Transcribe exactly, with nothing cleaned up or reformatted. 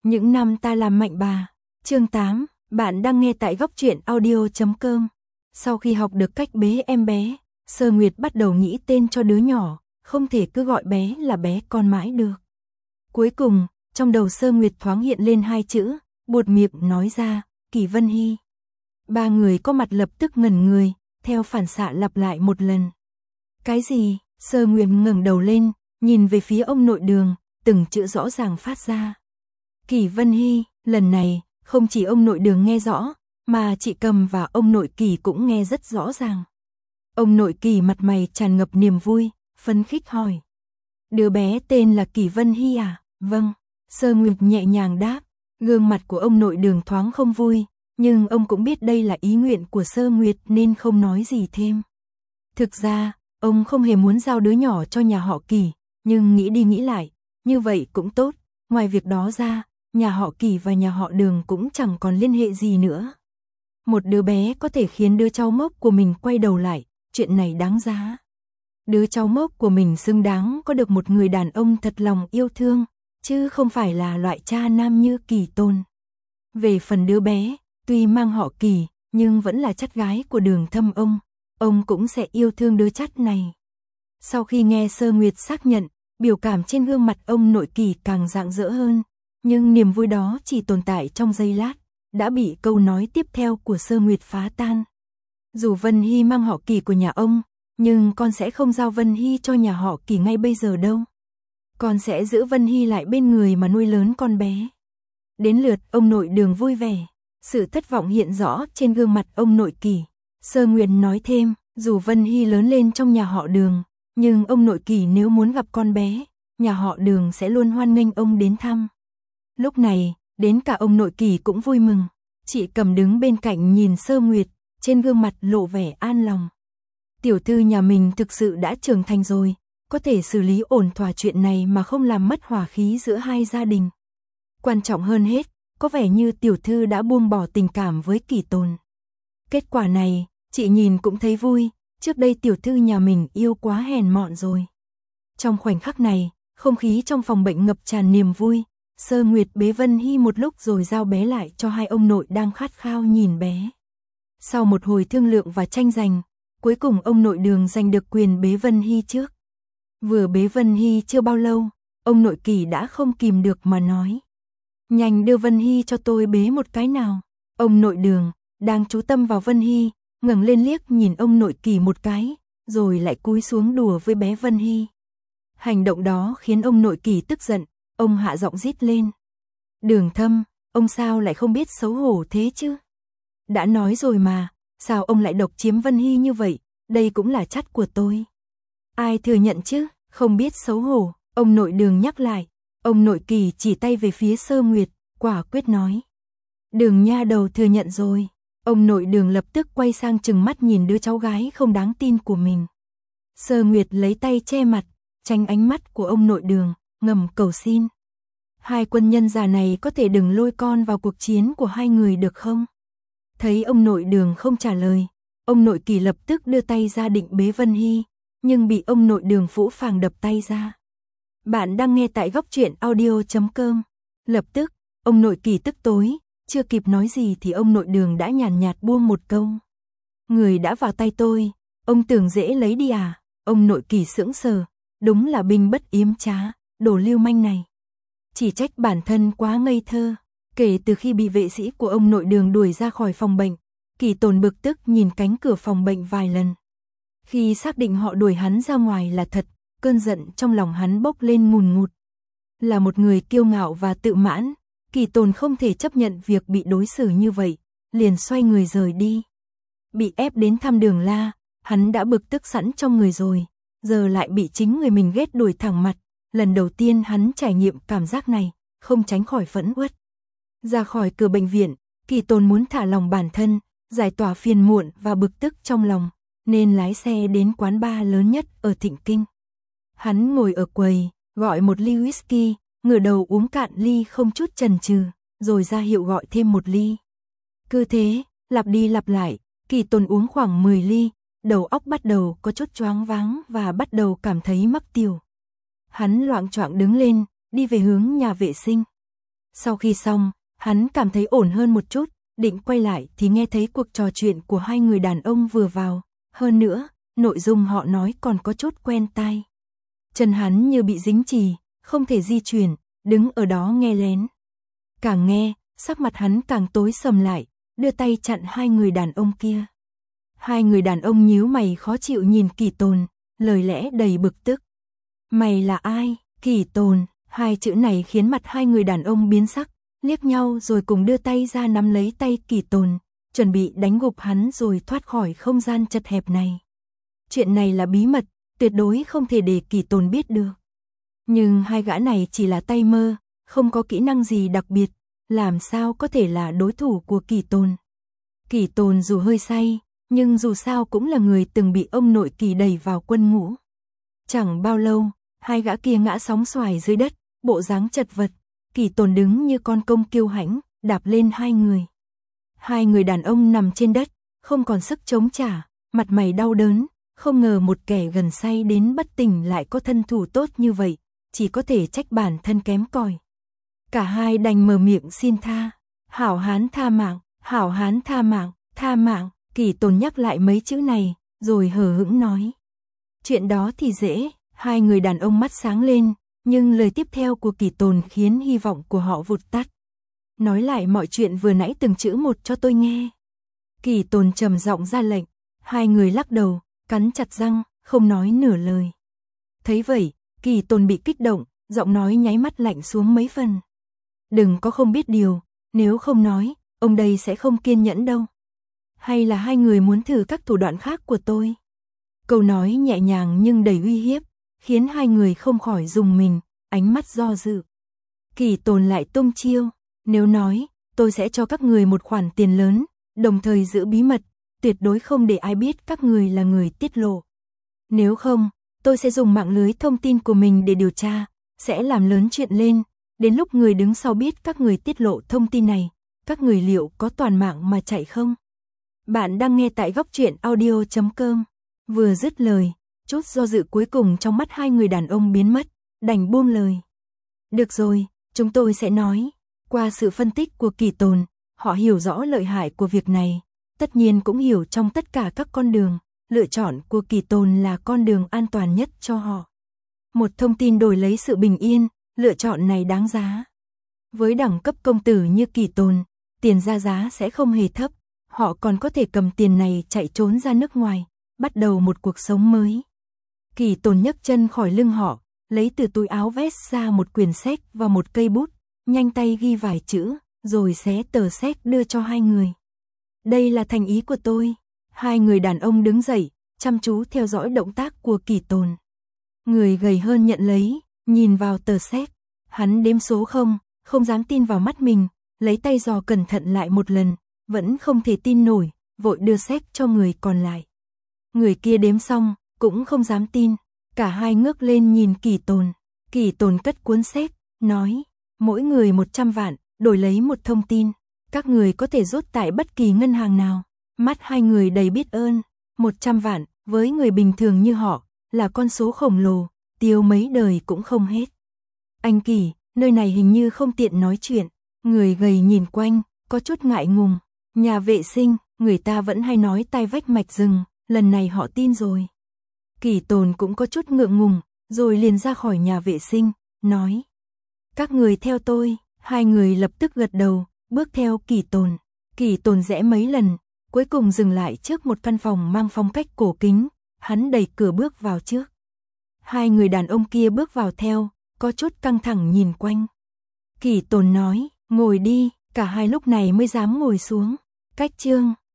Những năm ta làm mạnh bà. Chương tám, bạn đang nghe tại góc truyện audio chấm com. Sau khi học được cách bế em bé, Sơ Nguyệt bắt đầu nghĩ tên cho đứa nhỏ, không thể cứ gọi bé là bé con mãi được. Cuối cùng, trong đầu Sơ Nguyệt thoáng hiện lên hai chữ, buột miệng nói ra, Kỳ Vân Hy. Ba người có mặt lập tức ngẩn người, theo phản xạ lặp lại một lần. Cái gì? Sơ Nguyệt ngẩng đầu lên, nhìn về phía ông nội Đường, từng chữ rõ ràng phát ra. Kỳ Vân Hy, lần này, không chỉ ông nội Đường nghe rõ, mà chị Cầm và ông nội Kỳ cũng nghe rất rõ ràng. Ông nội Kỳ mặt mày tràn ngập niềm vui, phấn khích hỏi. Đứa bé tên là Kỳ Vân Hy à? Vâng, Sơ Nguyệt nhẹ nhàng đáp. Gương mặt của ông nội Đường thoáng không vui, nhưng ông cũng biết đây là ý nguyện của Sơ Nguyệt nên không nói gì thêm. Thực ra, ông không hề muốn giao đứa nhỏ cho nhà họ Kỳ, nhưng nghĩ đi nghĩ lại, như vậy cũng tốt, ngoài việc đó ra, nhà họ Kỳ và nhà họ Đường cũng chẳng còn liên hệ gì nữa. Một đứa bé có thể khiến đứa cháu mốc của mình quay đầu lại, chuyện này đáng giá. Đứa cháu mốc của mình xứng đáng có được một người đàn ông thật lòng yêu thương, chứ không phải là loại cha nam như Kỳ Tôn. Về phần đứa bé, tuy mang họ Kỳ, nhưng vẫn là chắt gái của Đường Thâm ông, ông cũng sẽ yêu thương đứa chắt này. Sau khi nghe Sơ Nguyệt xác nhận, biểu cảm trên gương mặt ông nội Kỳ càng rạng rỡ hơn, nhưng niềm vui đó chỉ tồn tại trong giây lát, đã bị câu nói tiếp theo của Sơ Nguyệt phá tan. Dù Vân Hy mang họ Kỳ của nhà ông, nhưng con sẽ không giao Vân Hy cho nhà họ Kỳ ngay bây giờ đâu. Con sẽ giữ Vân Hy lại bên người mà nuôi lớn con bé. Đến lượt ông nội Đường vui vẻ, sự thất vọng hiện rõ trên gương mặt ông nội Kỳ. Sơ Nguyệt nói thêm, dù Vân Hy lớn lên trong nhà họ Đường, nhưng ông nội Kỳ nếu muốn gặp con bé, nhà họ Đường sẽ luôn hoan nghênh ông đến thăm. Lúc này, đến cả ông nội Kỳ cũng vui mừng. Chị Cầm đứng bên cạnh nhìn Sơ Nguyệt, trên gương mặt lộ vẻ an lòng. Tiểu thư nhà mình thực sự đã trưởng thành rồi, có thể xử lý ổn thỏa chuyện này mà không làm mất hòa khí giữa hai gia đình. Quan trọng hơn hết, có vẻ như tiểu thư đã buông bỏ tình cảm với Kỳ Tôn. Kết quả này, chị nhìn cũng thấy vui, trước đây tiểu thư nhà mình yêu quá hèn mọn rồi. Trong khoảnh khắc này, không khí trong phòng bệnh ngập tràn niềm vui. Sơ Nguyệt bế Vân Hy một lúc rồi giao bé lại cho hai ông nội đang khát khao nhìn bé. Sau một hồi thương lượng và tranh giành, cuối cùng ông nội Đường giành được quyền bế Vân Hy trước. Vừa bế Vân Hy chưa bao lâu, ông nội Kỳ đã không kìm được mà nói. Nhanh đưa Vân Hy cho tôi bế một cái nào. Ông nội Đường, đang chú tâm vào Vân Hy, ngẩng lên liếc nhìn ông nội Kỳ một cái, rồi lại cúi xuống đùa với bé Vân Hy. Hành động đó khiến ông nội Kỳ tức giận. Ông hạ giọng rít lên. Đường Thâm, ông sao lại không biết xấu hổ thế chứ? Đã nói rồi mà, sao ông lại độc chiếm Vân Hy như vậy, đây cũng là chắt của tôi. Ai thừa nhận chứ, không biết xấu hổ, ông nội Đường nhắc lại. Ông nội Kỳ chỉ tay về phía Sơ Nguyệt, quả quyết nói. Đường nha đầu thừa nhận rồi. Ông nội Đường lập tức quay sang trừng mắt nhìn đứa cháu gái không đáng tin của mình. Sơ Nguyệt lấy tay che mặt, tránh ánh mắt của ông nội Đường, ngầm cầu xin. Hai quân nhân già này có thể đừng lôi con vào cuộc chiến của hai người được không? Thấy ông nội Đường không trả lời, ông nội Kỳ lập tức đưa tay ra định bế Vân Hy, nhưng bị ông nội Đường phũ phàng đập tay ra. Bạn đang nghe tại góc truyện audio chấm com. Lập tức, ông nội Kỳ tức tối, chưa kịp nói gì thì ông nội Đường đã nhàn nhạt buông một câu. Người đã vào tay tôi, ông tưởng dễ lấy đi à? Ông nội Kỳ sững sờ, đúng là binh bất yếm trá. Đồ lưu manh này. Chỉ trách bản thân quá ngây thơ. Kể từ khi bị vệ sĩ của ông nội Đường đuổi ra khỏi phòng bệnh, Kỳ Tôn bực tức nhìn cánh cửa phòng bệnh vài lần. Khi xác định họ đuổi hắn ra ngoài là thật, cơn giận trong lòng hắn bốc lên ngùn ngụt. Là một người kiêu ngạo và tự mãn, Kỳ Tôn không thể chấp nhận việc bị đối xử như vậy, liền xoay người rời đi. Bị ép đến thăm Đường La, hắn đã bực tức sẵn trong người rồi, giờ lại bị chính người mình ghét đuổi thẳng mặt. Lần đầu tiên hắn trải nghiệm cảm giác này, không tránh khỏi phẫn uất. Ra khỏi cửa bệnh viện, Kỳ Tôn muốn thả lòng bản thân, giải tỏa phiền muộn và bực tức trong lòng, nên lái xe đến quán bar lớn nhất ở Thịnh Kinh. Hắn ngồi ở quầy, gọi một ly whisky, ngửa đầu uống cạn ly không chút chần chừ, rồi ra hiệu gọi thêm một ly. Cứ thế, lặp đi lặp lại, Kỳ Tôn uống khoảng mười ly, đầu óc bắt đầu có chút choáng váng và bắt đầu cảm thấy mắc tiểu. Hắn loạng choạng đứng lên, đi về hướng nhà vệ sinh. Sau khi xong, hắn cảm thấy ổn hơn một chút, định quay lại thì nghe thấy cuộc trò chuyện của hai người đàn ông vừa vào, hơn nữa, nội dung họ nói còn có chút quen tai. Chân hắn như bị dính chì, không thể di chuyển, đứng ở đó nghe lén. Càng nghe, sắc mặt hắn càng tối sầm lại, đưa tay chặn hai người đàn ông kia. Hai người đàn ông nhíu mày khó chịu nhìn Kỳ Tồn, lời lẽ đầy bực tức. Mày là ai? Kỳ Tồn, hai chữ này khiến mặt hai người đàn ông biến sắc, liếc nhau rồi cùng đưa tay ra nắm lấy tay Kỳ Tồn, chuẩn bị đánh gục hắn rồi thoát khỏi không gian chật hẹp này. Chuyện này là bí mật, tuyệt đối không thể để Kỳ Tồn biết được. Nhưng hai gã này chỉ là tay mơ, không có kỹ năng gì đặc biệt, làm sao có thể là đối thủ của Kỳ Tồn. Kỳ Tồn dù hơi say, nhưng dù sao cũng là người từng bị ông nội Kỳ đẩy vào quân ngũ. Chẳng bao lâu, hai gã kia ngã sóng xoài dưới đất, bộ dáng chật vật. Kỳ Tồn đứng như con công kiêu hãnh, đạp lên hai người. Hai người đàn ông nằm trên đất, không còn sức chống trả, mặt mày đau đớn, không ngờ một kẻ gần say đến bất tỉnh lại có thân thủ tốt như vậy, chỉ có thể trách bản thân kém cỏi. Cả hai đành mở miệng xin tha. Hảo hán tha mạng, hảo hán tha mạng, tha mạng. Kỳ Tồn nhắc lại mấy chữ này, rồi hờ hững nói. Chuyện đó thì dễ, hai người đàn ông mắt sáng lên, nhưng lời tiếp theo của Kỳ Tồn khiến hy vọng của họ vụt tắt. Nói lại mọi chuyện vừa nãy từng chữ một cho tôi nghe. Kỳ Tồn trầm giọng ra lệnh, hai người lắc đầu, cắn chặt răng, không nói nửa lời. Thấy vậy, Kỳ Tồn bị kích động, giọng nói nháy mắt lạnh xuống mấy phần. Đừng có không biết điều, nếu không nói, ông đây sẽ không kiên nhẫn đâu. Hay là hai người muốn thử các thủ đoạn khác của tôi? Câu nói nhẹ nhàng nhưng đầy uy hiếp, khiến hai người không khỏi rùng mình, ánh mắt do dự. Kỳ Tồn lại tung chiêu, nếu nói, tôi sẽ cho các người một khoản tiền lớn, đồng thời giữ bí mật, tuyệt đối không để ai biết các người là người tiết lộ. Nếu không, tôi sẽ dùng mạng lưới thông tin của mình để điều tra, sẽ làm lớn chuyện lên, đến lúc người đứng sau biết các người tiết lộ thông tin này, các người liệu có toàn mạng mà chạy không? Bạn đang nghe tại góc truyện audio chấm com. Vừa dứt lời, chút do dự cuối cùng trong mắt hai người đàn ông biến mất, đành buông lời. Được rồi, chúng tôi sẽ nói. Qua sự phân tích của Kỳ Tồn, họ hiểu rõ lợi hại của việc này, tất nhiên cũng hiểu trong tất cả các con đường, lựa chọn của Kỳ Tồn là con đường an toàn nhất cho họ. Một thông tin đổi lấy sự bình yên, lựa chọn này đáng giá. Với đẳng cấp công tử như Kỳ Tồn, tiền ra giá sẽ không hề thấp, họ còn có thể cầm tiền này chạy trốn ra nước ngoài, bắt đầu một cuộc sống mới. Kỳ Tồn nhấc chân khỏi lưng họ, lấy từ túi áo vest ra một quyển sách và một cây bút, nhanh tay ghi vài chữ, rồi xé tờ sách đưa cho hai người. Đây là thành ý của tôi. Hai người đàn ông đứng dậy, chăm chú theo dõi động tác của Kỳ Tồn. Người gầy hơn nhận lấy, nhìn vào tờ sách, hắn đếm số không, không dám tin vào mắt mình, lấy tay dò cẩn thận lại một lần, vẫn không thể tin nổi, vội đưa sách cho người còn lại. Người kia đếm xong, cũng không dám tin, cả hai ngước lên nhìn Kỳ Tồn. Kỳ Tồn cất cuốn sách, nói, mỗi người một trăm vạn, đổi lấy một thông tin, các người có thể rút tại bất kỳ ngân hàng nào. Mắt hai người đầy biết ơn, một trăm vạn, với người bình thường như họ, là con số khổng lồ, tiêu mấy đời cũng không hết. Anh Kỳ, nơi này hình như không tiện nói chuyện, người gầy nhìn quanh, có chút ngại ngùng. Nhà vệ sinh, người ta vẫn hay nói tai vách mạch rừng, lần này họ tin rồi. Kỳ Tồn cũng có chút ngượng ngùng, rồi liền ra khỏi nhà vệ sinh, nói. Các người theo tôi, hai người lập tức gật đầu, bước theo Kỳ Tồn. Kỳ Tồn rẽ mấy lần, cuối cùng dừng lại trước một căn phòng mang phong cách cổ kính, hắn đẩy cửa bước vào trước. Hai người đàn ông kia bước vào theo, có chút căng thẳng nhìn quanh. Kỳ Tồn nói, ngồi đi, cả hai lúc này mới dám ngồi xuống. Cách chương,